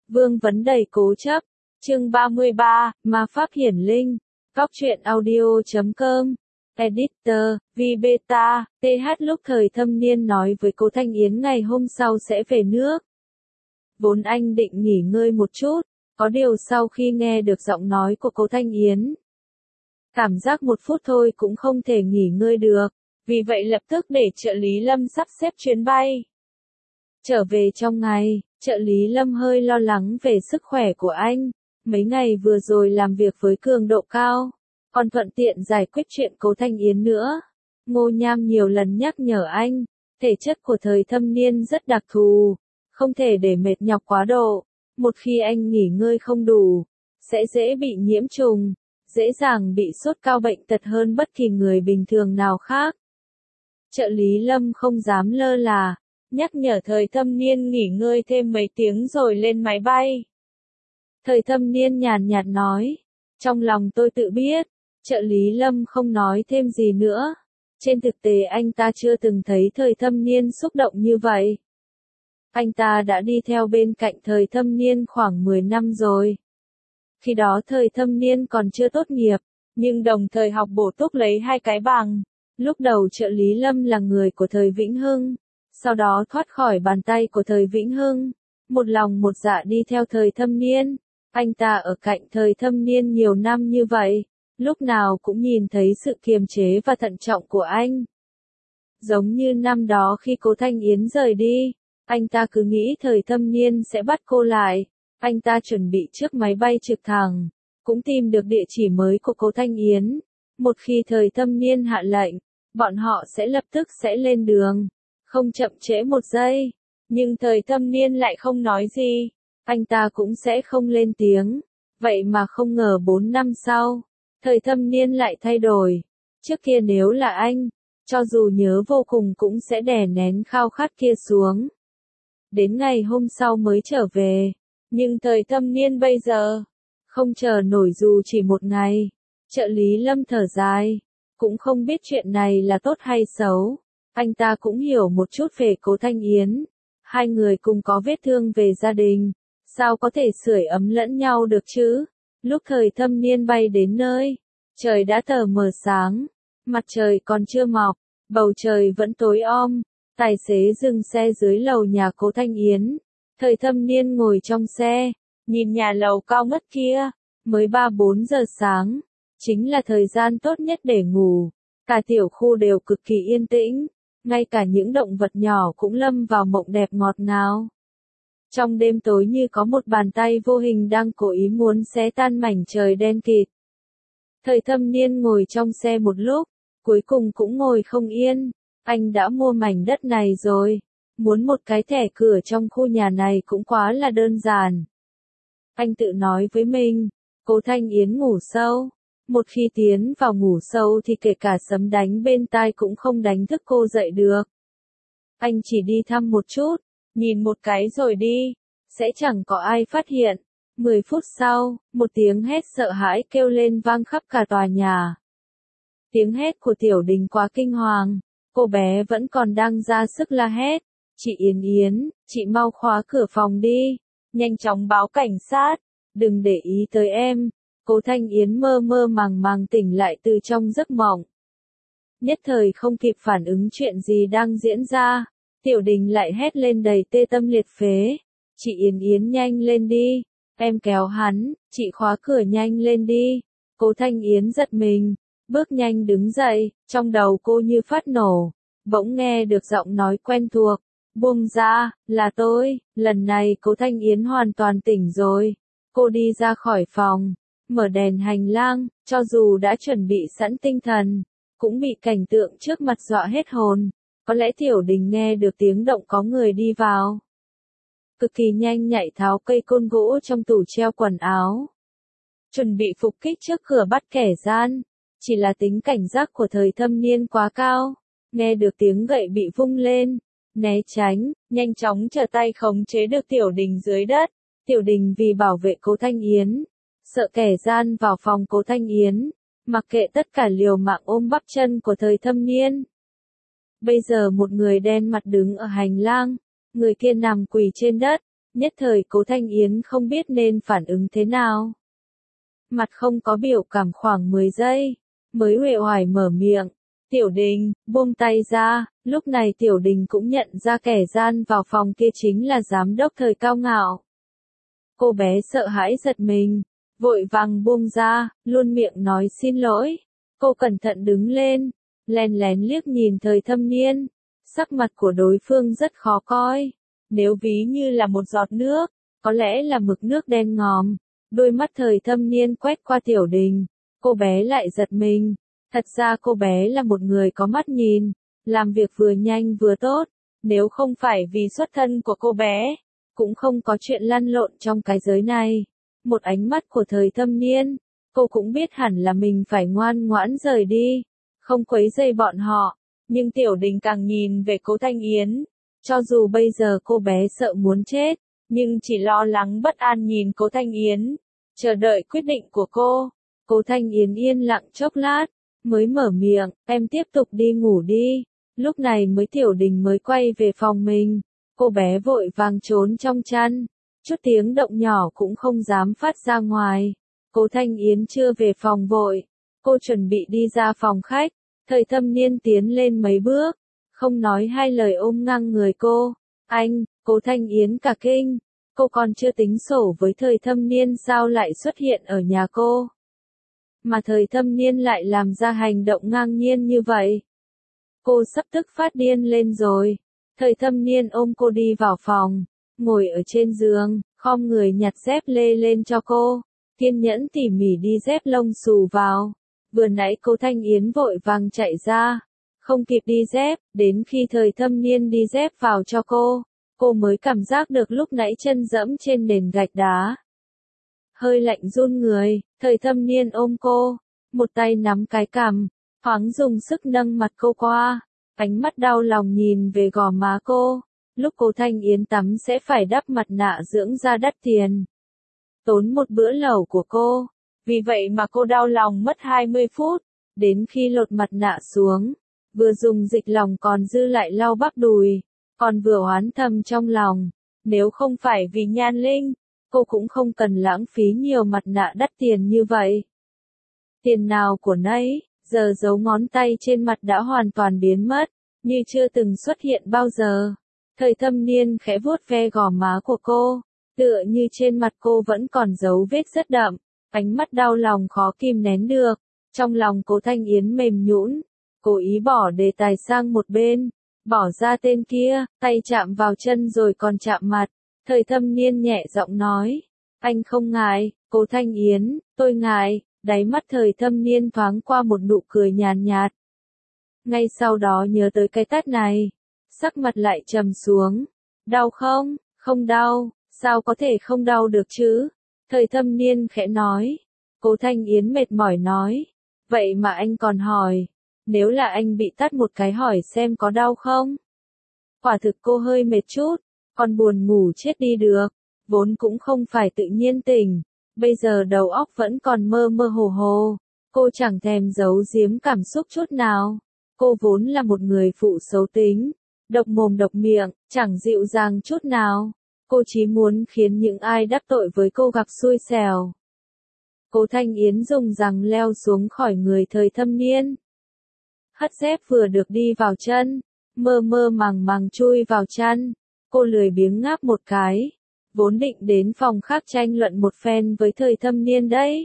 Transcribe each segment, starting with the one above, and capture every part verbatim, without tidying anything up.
Vương vấn đầy cố chấp. Chương ba mươi ba, Ma Pháp Hiển Linh. Góc truyện audio chấm com. Editor, Vbeta, tê hát lúc thời thâm niên nói với Cố Thanh Yến ngày hôm sau sẽ về nước. Vốn anh định nghỉ ngơi một chút, có điều sau khi nghe được giọng nói của Cố Thanh Yến, cảm giác một phút thôi cũng không thể nghỉ ngơi được, vì vậy lập tức để trợ lý Lâm sắp xếp chuyến bay. Trở về trong ngày, trợ lý Lâm hơi lo lắng về sức khỏe của anh, mấy ngày vừa rồi làm việc với cường độ cao, còn thuận tiện giải quyết chuyện Cố Thanh Yến nữa. Ngô Nham nhiều lần nhắc nhở anh, thể chất của thời thâm niên rất đặc thù, không thể để mệt nhọc quá độ, một khi anh nghỉ ngơi không đủ, sẽ dễ bị nhiễm trùng, dễ dàng bị sốt cao bệnh tật hơn bất kỳ người bình thường nào khác. Trợ lý Lâm không dám lơ là, nhắc nhở thời thâm niên nghỉ ngơi thêm mấy tiếng rồi lên máy bay. Thời thâm niên nhàn nhạt nói, trong lòng tôi tự biết. Trợ lý Lâm không nói thêm gì nữa. Trên thực tế anh ta chưa từng thấy thời thâm niên xúc động như vậy. Anh ta đã đi theo bên cạnh thời thâm niên khoảng mười năm rồi. Khi đó thời thâm niên còn chưa tốt nghiệp, nhưng đồng thời học bổ túc lấy hai cái bằng. Lúc đầu trợ lý Lâm là người của thời Vĩnh Hưng, sau đó thoát khỏi bàn tay của thời Vĩnh Hưng, một lòng một dạ đi theo thời thâm niên. Anh ta ở cạnh thời thâm niên nhiều năm như vậy, lúc nào cũng nhìn thấy sự kiềm chế và thận trọng của anh. Giống như năm đó khi Cố Thanh Yến rời đi, anh ta cứ nghĩ thời thâm niên sẽ bắt cô lại, anh ta chuẩn bị trước máy bay trực thẳng, cũng tìm được địa chỉ mới của Cố Thanh Yến. Một khi thời thâm niên hạ lệnh, bọn họ sẽ lập tức sẽ lên đường, không chậm trễ một giây. Nhưng thời thâm niên lại không nói gì, anh ta cũng sẽ không lên tiếng. Vậy mà không ngờ bốn năm sau, thời thâm niên lại thay đổi. Trước kia nếu là anh, cho dù nhớ vô cùng cũng sẽ đè nén khao khát kia xuống. Đến ngày hôm sau mới trở về. Nhưng thời thâm niên bây giờ, không chờ nổi dù chỉ một ngày. Trợ lý Lâm thở dài, cũng không biết chuyện này là tốt hay xấu. Anh ta cũng hiểu một chút về Cố Thanh Yến. Hai người cùng có vết thương về gia đình, sao có thể sưởi ấm lẫn nhau được chứ? Lúc thời thâm niên bay đến nơi, trời đã tờ mờ sáng, mặt trời còn chưa mọc, bầu trời vẫn tối om. Tài xế dừng xe dưới lầu nhà Cố Thanh Yến. Thời thâm niên ngồi trong xe, nhìn nhà lầu cao ngất kia, mới ba bốn giờ sáng, chính là thời gian tốt nhất để ngủ. Cả tiểu khu đều cực kỳ yên tĩnh, ngay cả những động vật nhỏ cũng lâm vào mộng đẹp ngọt ngào. Trong đêm tối như có một bàn tay vô hình đang cố ý muốn xé tan mảnh trời đen kịt. Thời thâm niên ngồi trong xe một lúc, cuối cùng cũng ngồi không yên. Anh đã mua mảnh đất này rồi, muốn một cái thẻ cửa trong khu nhà này cũng quá là đơn giản. Anh tự nói với mình, Cố Thanh Yến ngủ sâu. Một khi tiến vào ngủ sâu thì kể cả sấm đánh bên tai cũng không đánh thức cô dậy được. Anh chỉ đi thăm một chút, nhìn một cái rồi đi, sẽ chẳng có ai phát hiện. Mười phút sau, một tiếng hét sợ hãi kêu lên vang khắp cả tòa nhà. Tiếng hét của Tiểu Đình quá kinh hoàng, cô bé vẫn còn đang ra sức la hét. Chị Yến Yến, chị mau khóa cửa phòng đi, nhanh chóng báo cảnh sát, đừng để ý tới em. Cố Thanh Yến mơ mơ màng màng tỉnh lại từ trong giấc mộng. Nhất thời không kịp phản ứng chuyện gì đang diễn ra, Tiểu Đình lại hét lên đầy tê tâm liệt phế. Chị Yến Yến nhanh lên đi, em kéo hắn, chị khóa cửa nhanh lên đi. Cố Thanh Yến giật mình, bước nhanh đứng dậy, trong đầu cô như phát nổ, bỗng nghe được giọng nói quen thuộc. Buông ra, là tôi. Lần này Cố Thanh Yến hoàn toàn tỉnh rồi. Cô đi ra khỏi phòng, mở đèn hành lang, cho dù đã chuẩn bị sẵn tinh thần, cũng bị cảnh tượng trước mặt dọa hết hồn. Có lẽ Tiểu Đình nghe được tiếng động có người đi vào. Cực kỳ nhanh nhạy tháo cây côn gỗ trong tủ treo quần áo, chuẩn bị phục kích trước cửa bắt kẻ gian. Chỉ là tính cảnh giác của thời thâm niên quá cao, nghe được tiếng gậy bị vung lên, né tránh, nhanh chóng trở tay khống chế được Tiểu Đình dưới đất. Tiểu Đình vì bảo vệ Cố Thanh Yến, sợ kẻ gian vào phòng Cố Thanh Yến, mặc kệ tất cả liều mạng ôm bắp chân của thời thâm niên. Bây giờ một người đen mặt đứng ở hành lang, người kia nằm quỳ trên đất, Nhất thời Cố Thanh Yến không biết nên phản ứng thế nào. Mặt không có biểu cảm khoảng mười giây, mới uể oải mở miệng. Tiểu Đình, buông tay ra, lúc này Tiểu Đình cũng nhận ra kẻ gian vào phòng kia chính là giám đốc Thời Cao Ngạo. Cô bé sợ hãi giật mình, vội vàng buông ra, luôn miệng nói xin lỗi. Cô cẩn thận đứng lên, lén lén liếc nhìn Thời Thâm Niên. Sắc mặt của đối phương rất khó coi. Nếu ví như là một giọt nước, có lẽ là mực nước đen ngòm. Đôi mắt Thời Thâm Niên quét qua Tiểu Đình, cô bé lại giật mình. Thật ra cô bé là một người có mắt nhìn, làm việc vừa nhanh vừa tốt. Nếu không phải vì xuất thân của cô bé, cũng không có chuyện lăn lộn trong cái giới này. Một ánh mắt của Thời Thâm Niên, cô cũng biết hẳn là mình phải ngoan ngoãn rời đi, không quấy rầy bọn họ. Nhưng Tiểu Đình càng nhìn về Cố Thanh Yến, cho dù bây giờ cô bé sợ muốn chết, nhưng chỉ lo lắng bất an nhìn Cố Thanh Yến, chờ đợi quyết định của cô. Cố Thanh Yến yên lặng chốc lát, mới mở miệng, em tiếp tục đi ngủ đi. Lúc này mới Tiểu Đình mới quay về phòng mình, cô bé vội vàng trốn trong chăn, chút tiếng động nhỏ cũng không dám phát ra ngoài. Cố Thanh Yến chưa về phòng vội, cô chuẩn bị đi ra phòng khách. Thời Thâm Niên tiến lên mấy bước, không nói hai lời ôm ngang người cô. Anh, Cố Thanh Yến cả kinh, cô còn chưa tính sổ với Thời Thâm Niên sao lại xuất hiện ở nhà cô. Mà Thời Thâm Niên lại làm ra hành động ngang nhiên như vậy. Cô sắp tức phát điên lên rồi. Thời Thâm Niên ôm cô đi vào phòng, ngồi ở trên giường, khom người nhặt dép lê lên cho cô, kiên nhẫn tỉ mỉ đi dép lông xù vào. Vừa nãy Cố Thanh Yến vội vàng chạy ra, không kịp đi dép, đến khi Thời Thâm Niên đi dép vào cho cô, cô mới cảm giác được lúc nãy chân dẫm trên nền gạch đá. Hơi lạnh run người, Thời Thâm Niên ôm cô, một tay nắm cái cằm, thoáng dùng sức nâng mặt cô qua, ánh mắt đau lòng nhìn về gò má cô. Lúc Cố Thanh Yến tắm sẽ phải đắp mặt nạ dưỡng da đắt tiền, tốn một bữa lẩu của cô. Vì vậy mà cô đau lòng mất hai mươi phút, đến khi lột mặt nạ xuống, vừa dùng dịch lòng còn dư lại lau bắp đùi, còn vừa oán thầm trong lòng, nếu không phải vì Nhan Linh, cô cũng không cần lãng phí nhiều mặt nạ đắt tiền như vậy. Tiền nào của nấy, giờ dấu ngón tay trên mặt đã hoàn toàn biến mất, như chưa từng xuất hiện bao giờ. Thời Thâm Niên khẽ vuốt ve gò má của cô, tựa như trên mặt cô vẫn còn dấu vết rất đậm. Ánh mắt đau lòng khó kìm nén được, trong lòng Cố Thanh Yến mềm nhũn, cố ý bỏ đề tài sang một bên, bỏ ra tên kia, tay chạm vào chân rồi còn chạm mặt. Thời Thâm Niên nhẹ giọng nói, anh không ngại. Cố Thanh Yến, tôi ngại. Đáy mắt Thời Thâm Niên thoáng qua một nụ cười nhàn nhạt. Ngay sau đó nhớ tới cái tát này, sắc mặt lại trầm xuống. Đau không? Không đau, sao có thể không đau được chứ? Thời Thâm Niên khẽ nói. Cố Thanh Yến mệt mỏi nói. Vậy mà anh còn hỏi. Nếu là anh bị tát một cái hỏi xem có đau không? Quả thực cô hơi mệt chút. Còn buồn ngủ chết đi được. Vốn cũng không phải tự nhiên tỉnh. Bây giờ đầu óc vẫn còn mơ mơ hồ hồ. Cô chẳng thèm giấu giếm cảm xúc chút nào. Cô vốn là một người phụ xấu tính. Độc mồm độc miệng, chẳng dịu dàng chút nào. Cô chỉ muốn khiến những ai đắc tội với cô gặp xui xẻo. Cố Thanh Yến dùng rằng leo xuống khỏi người Thời Thâm Niên. Hất dép vừa được đi vào chân, mơ mơ màng màng chui vào chăn. Cô lười biếng ngáp một cái, vốn định đến phòng khác tranh luận một phen với Thời Thâm Niên đấy.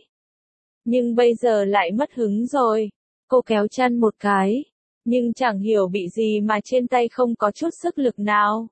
Nhưng bây giờ lại mất hứng rồi. Cô kéo chăn một cái, nhưng chẳng hiểu bị gì mà trên tay không có chút sức lực nào.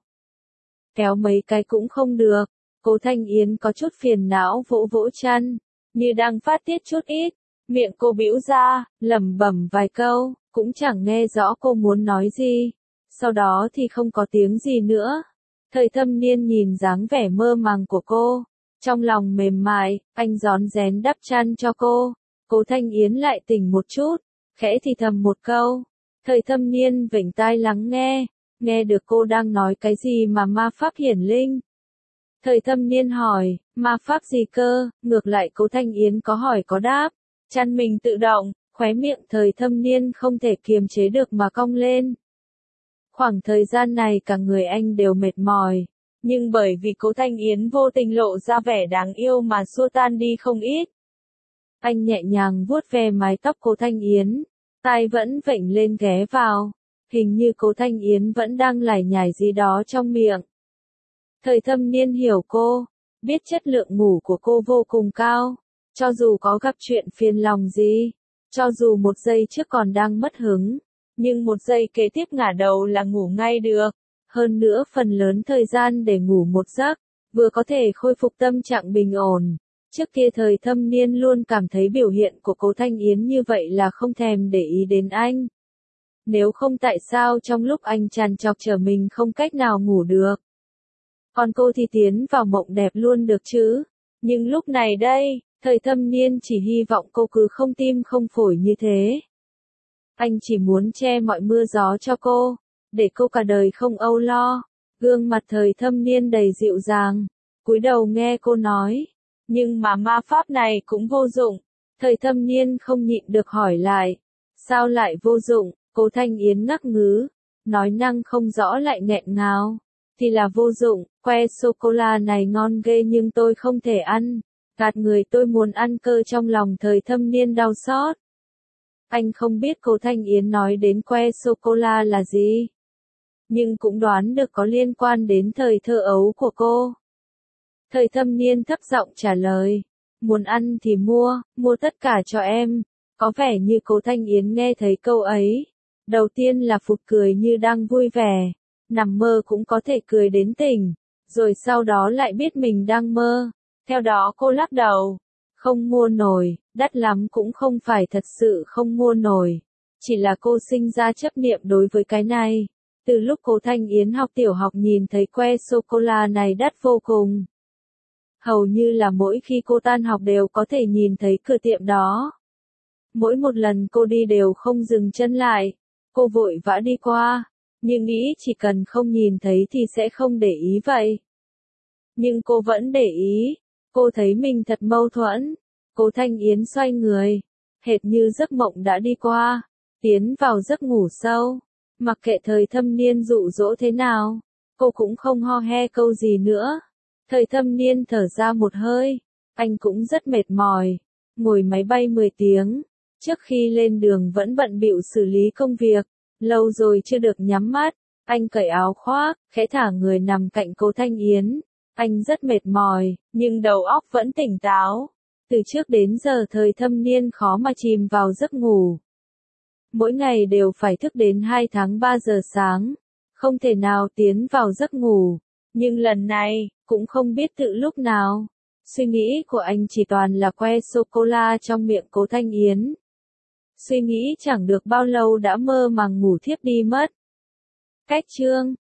Kéo mấy cái cũng không được. Cố Thanh Yến có chút phiền não vỗ vỗ chăn, như đang phát tiết chút ít. Miệng cô bĩu ra, lẩm bẩm vài câu, cũng chẳng nghe rõ cô muốn nói gì. Sau đó thì không có tiếng gì nữa. Thời Thâm Niên nhìn dáng vẻ mơ màng của cô, trong lòng mềm mại, anh rón rén đắp chăn cho cô. Cố Thanh Yến lại tỉnh một chút, khẽ thì thầm một câu. Thời Thâm Niên vểnh tai lắng nghe, nghe được cô đang nói cái gì mà ma pháp hiển linh. Thời Thâm Niên hỏi, ma pháp gì cơ? Ngược lại Cố Thanh Yến có hỏi có đáp, chăn mình tự động, khóe miệng Thời Thâm Niên không thể kiềm chế được mà cong lên. Khoảng thời gian này cả người anh đều mệt mỏi, Nhưng bởi vì Cố Thanh Yến vô tình lộ ra vẻ đáng yêu mà xua tan đi không ít. Anh nhẹ nhàng vuốt ve mái tóc Cố Thanh Yến, tai vẫn vểnh lên ghé vào, hình như Cố Thanh Yến vẫn đang lải nhải gì đó trong miệng. Thời Thâm Niên hiểu cô, biết chất lượng ngủ của cô vô cùng cao, cho dù có gặp chuyện phiền lòng gì, cho dù một giây trước còn đang mất hứng, nhưng một giây kế tiếp ngả đầu là ngủ ngay được. Hơn nữa phần lớn thời gian để ngủ một giấc, vừa có thể khôi phục tâm trạng bình ổn. Trước kia Thời Thâm Niên luôn cảm thấy biểu hiện của Cố Thanh Yến như vậy là không thèm để ý đến anh. Nếu không tại sao trong lúc anh trằn trọc chờ mình không cách nào ngủ được. Còn cô thì tiến vào mộng đẹp luôn được chứ. Nhưng lúc này đây, Thời Thâm Niên chỉ hy vọng cô cứ không tim không phổi như thế. Anh chỉ muốn che mọi mưa gió cho cô, để cô cả đời không âu lo. Gương mặt Thời Thâm Niên đầy dịu dàng, cúi đầu nghe cô nói. Nhưng mà ma pháp này cũng vô dụng. Thời Thâm Niên không nhịn được hỏi lại. Sao lại vô dụng? Cố Thanh Yến ngắc ngứ, nói năng không rõ lại nghẹn ngào. Thì là vô dụng, que sô-cô-la này ngon ghê nhưng tôi không thể ăn. Gạt người tôi muốn ăn cơ trong lòng Thời Thâm Niên đau xót. Anh không biết Cố Thanh Yến nói đến que sô-cô-la là gì. Nhưng cũng đoán được có liên quan đến thời thơ ấu của cô. Thời Thâm Niên thấp giọng trả lời. Muốn ăn thì mua, mua tất cả cho em. Có vẻ như Cố Thanh Yến nghe thấy câu ấy. Đầu tiên là phụt cười như đang vui vẻ. Nằm mơ cũng có thể cười đến tỉnh. Rồi sau đó lại biết mình đang mơ. Theo đó cô lắc đầu. Không mua nổi, đắt lắm cũng không phải thật sự không mua nổi. Chỉ là cô sinh ra chấp niệm đối với cái này. Từ lúc Cố Thanh Yến học tiểu học nhìn thấy que sô-cô-la này đắt vô cùng. Hầu như là mỗi khi cô tan học đều có thể nhìn thấy cửa tiệm đó. Mỗi một lần cô đi đều không dừng chân lại. Cô vội vã đi qua. Nhưng nghĩ chỉ cần không nhìn thấy thì sẽ không để ý vậy. Nhưng cô vẫn để ý. Cô thấy mình thật mâu thuẫn. Cố Thanh Yến xoay người. Hệt như giấc mộng đã đi qua. Tiến vào giấc ngủ sâu. Mặc kệ Thời Thâm Niên dụ dỗ thế nào. Cô cũng không ho he câu gì nữa. Thời Thâm Niên thở ra một hơi. Anh cũng rất mệt mỏi. Ngồi máy bay mười tiếng. Trước khi lên đường vẫn bận bịu xử lý công việc. Lâu rồi chưa được nhắm mắt. Anh cởi áo khoác, khẽ thả người nằm cạnh Cố Thanh Yến. Anh rất mệt mỏi, nhưng đầu óc vẫn tỉnh táo. Từ trước đến giờ Thời Thâm Niên khó mà chìm vào giấc ngủ. Mỗi ngày đều phải thức đến hai tháng ba giờ sáng. Không thể nào tiến vào giấc ngủ. Nhưng lần này, cũng không biết tự lúc nào. Suy nghĩ của anh chỉ toàn là que sô-cô-la trong miệng Cố Thanh Yến. Suy nghĩ chẳng được bao lâu đã mơ màng ngủ thiếp đi mất. Cách chương